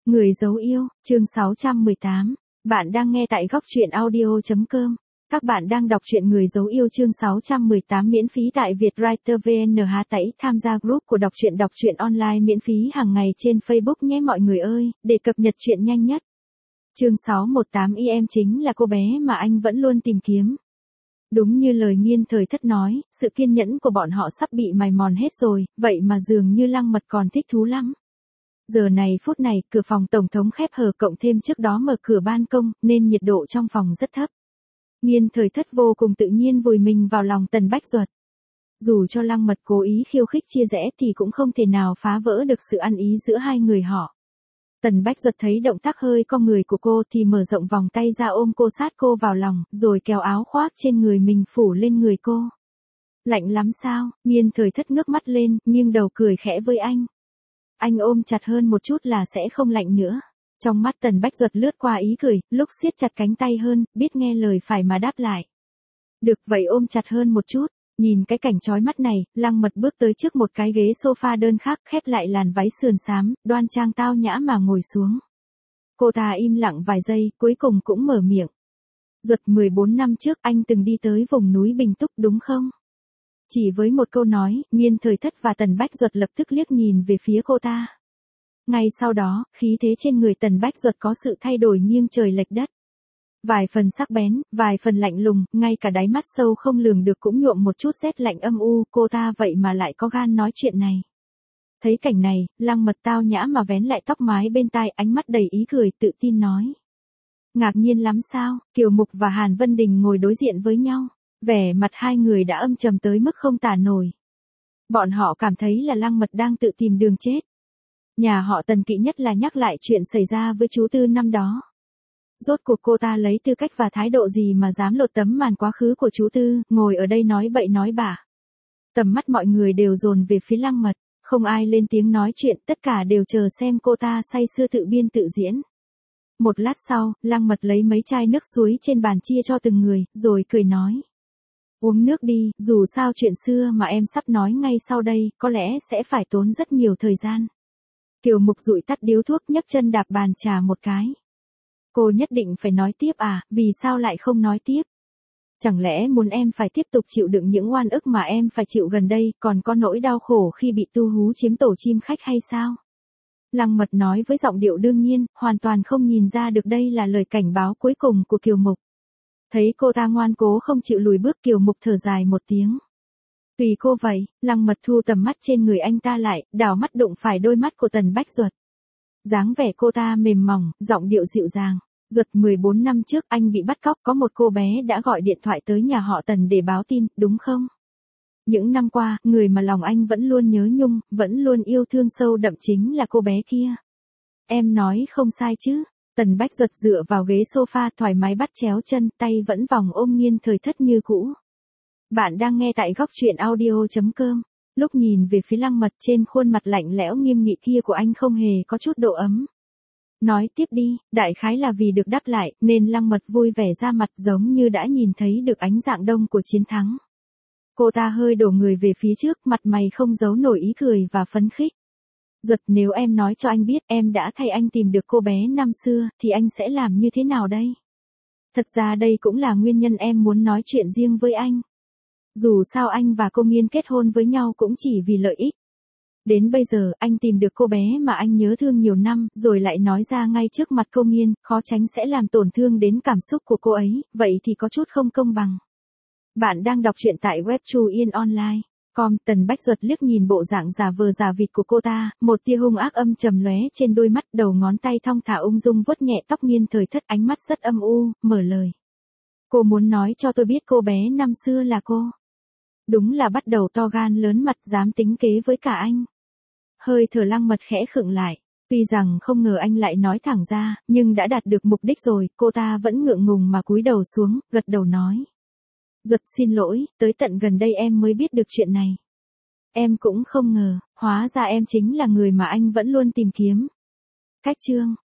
Người dấu yêu, chương 618. Bạn đang nghe tại góc truyện audio.com. Các bạn đang đọc truyện Người dấu yêu chương 618 miễn phí tại Vietwriter VN. Tẩy tham gia group của đọc truyện online miễn phí hàng ngày trên Facebook nhé mọi người ơi, để cập nhật truyện nhanh nhất. Chương 618 em chính là cô bé mà anh vẫn luôn tìm kiếm. Đúng như lời Nghiên Thời Thất nói, sự kiên nhẫn của bọn họ sắp bị mài mòn hết rồi, vậy mà dường như Lăng Mật còn thích thú lắm. Giờ này phút này, cửa phòng tổng thống khép hờ cộng thêm trước đó mở cửa ban công, nên nhiệt độ trong phòng rất thấp. Nghiên Thời Thất vô cùng tự nhiên vùi mình vào lòng Tần Bách Duật. Dù cho Lăng Mật cố ý khiêu khích chia rẽ thì cũng không thể nào phá vỡ được sự ăn ý giữa hai người họ. Tần Bách Duật thấy động tác hơi cong người của cô thì mở rộng vòng tay ra ôm cô sát cô vào lòng, rồi kéo áo khoác trên người mình phủ lên người cô. Lạnh lắm sao? Nghiên Thời Thất ngước mắt lên, nghiêng đầu cười khẽ với anh. Anh ôm chặt hơn một chút là sẽ không lạnh nữa. Trong mắt Tần Bách Duật lướt qua ý cười, lúc siết chặt cánh tay hơn, biết nghe lời phải mà đáp lại. Được vậy ôm chặt hơn một chút. Nhìn cái cảnh chói mắt này, Lăng Mật bước tới trước một cái ghế sofa đơn khác, khép lại làn váy sườn xám, đoan trang tao nhã mà ngồi xuống. Cô ta im lặng vài giây, cuối cùng cũng mở miệng. Duật 14 năm trước anh từng đi tới vùng núi Bình Túc đúng không? Chỉ với một câu nói, Nghiên Thời Thất và Tần Bách Duật lập tức liếc nhìn về phía cô ta. Ngay sau đó, khí thế trên người Tần Bách Duật có sự thay đổi nghiêng trời lệch đất. Vài phần sắc bén, vài phần lạnh lùng, ngay cả đáy mắt sâu không lường được cũng nhuộm một chút rét lạnh âm u, cô ta vậy mà lại có gan nói chuyện này. Thấy cảnh này, Lăng Mật tao nhã mà vén lại tóc mái bên tai, ánh mắt đầy ý cười, tự tin nói. Ngạc nhiên lắm sao? Kiều Mục và Hàn Vân Đình ngồi đối diện với nhau. Vẻ mặt hai người đã âm trầm tới mức không tả nổi. Bọn họ cảm thấy là Lăng Mật đang tự tìm đường chết. Nhà họ Tần kỵ nhất là nhắc lại chuyện xảy ra với chú Tư năm đó. Rốt cuộc cô ta lấy tư cách và thái độ gì mà dám lột tấm màn quá khứ của chú Tư, ngồi ở đây nói bậy nói bạ. Tầm mắt mọi người đều dồn về phía Lăng Mật, không ai lên tiếng nói chuyện, tất cả đều chờ xem cô ta say sưa tự biên tự diễn. Một lát sau, Lăng Mật lấy mấy chai nước suối trên bàn chia cho từng người, rồi cười nói. Uống nước đi, dù sao chuyện xưa mà em sắp nói ngay sau đây, có lẽ sẽ phải tốn rất nhiều thời gian. Kiều Mục dụi tắt điếu thuốc nhấc chân đạp bàn trà một cái. Cô nhất định phải nói tiếp à, vì sao lại không nói tiếp? Chẳng lẽ muốn em phải tiếp tục chịu đựng những oan ức mà em phải chịu gần đây, còn có nỗi đau khổ khi bị tu hú chiếm tổ chim khách hay sao? Lăng Mật nói với giọng điệu đương nhiên, hoàn toàn không nhìn ra được đây là lời cảnh báo cuối cùng của Kiều Mục. Thấy cô ta ngoan cố không chịu lùi bước, Kiều Mục thở dài một tiếng. Tùy cô vậy. Lăng Mật thu tầm mắt trên người anh ta lại, đảo mắt đụng phải đôi mắt của Tần Bách Duật. Dáng vẻ cô ta mềm mỏng, giọng điệu dịu dàng. Duật 14 năm trước anh bị bắt cóc, có một cô bé đã gọi điện thoại tới nhà họ Tần để báo tin, đúng không? Những năm qua, người mà lòng anh vẫn luôn nhớ nhung, vẫn luôn yêu thương sâu đậm chính là cô bé kia. Em nói không sai chứ? Tần Bách Duật dựa vào ghế sofa thoải mái bắt chéo chân, tay vẫn vòng ôm Nghiên Thời Thất như cũ. Bạn đang nghe tại góc truyện audio.com. Lúc nhìn về phía Lăng Mật, trên khuôn mặt lạnh lẽo nghiêm nghị kia của anh không hề có chút độ ấm. Nói tiếp đi, đại khái là vì được đáp lại, nên Lăng Mật vui vẻ ra mặt giống như đã nhìn thấy được ánh dạng đông của chiến thắng. Cô ta hơi đổ người về phía trước, mặt mày không giấu nổi ý cười và phấn khích. Duật, nếu em nói cho anh biết em đã thay anh tìm được cô bé năm xưa, thì anh sẽ làm như thế nào đây? Thật ra đây cũng là nguyên nhân em muốn nói chuyện riêng với anh. Dù sao anh và cô Nghiên kết hôn với nhau cũng chỉ vì lợi ích. Đến bây giờ, anh tìm được cô bé mà anh nhớ thương nhiều năm, rồi lại nói ra ngay trước mặt cô Nghiên, khó tránh sẽ làm tổn thương đến cảm xúc của cô ấy, vậy thì có chút không công bằng. Bạn đang đọc truyện tại web chuyenonline.com. Tần Bách Duật liếc nhìn bộ dạng giả vờ giả vịt của cô ta, một tia hung ác âm trầm lóe trên đôi mắt, đầu ngón tay thong thả ung dung vuốt nhẹ tóc Nghiên Thời Thất, ánh mắt rất âm u, mở lời. Cô muốn nói cho tôi biết cô bé năm xưa là cô. Đúng là bắt đầu to gan lớn mặt, dám tính kế với cả anh. Hơi thở Lăng Mật khẽ khựng lại. Tuy rằng không ngờ anh lại nói thẳng ra, nhưng đã đạt được mục đích rồi, cô ta vẫn ngượng ngùng mà cúi đầu xuống, gật đầu nói. Duật xin lỗi, tới tận gần đây em mới biết được chuyện này. Em cũng không ngờ, hóa ra em chính là người mà anh vẫn luôn tìm kiếm. Cách chương.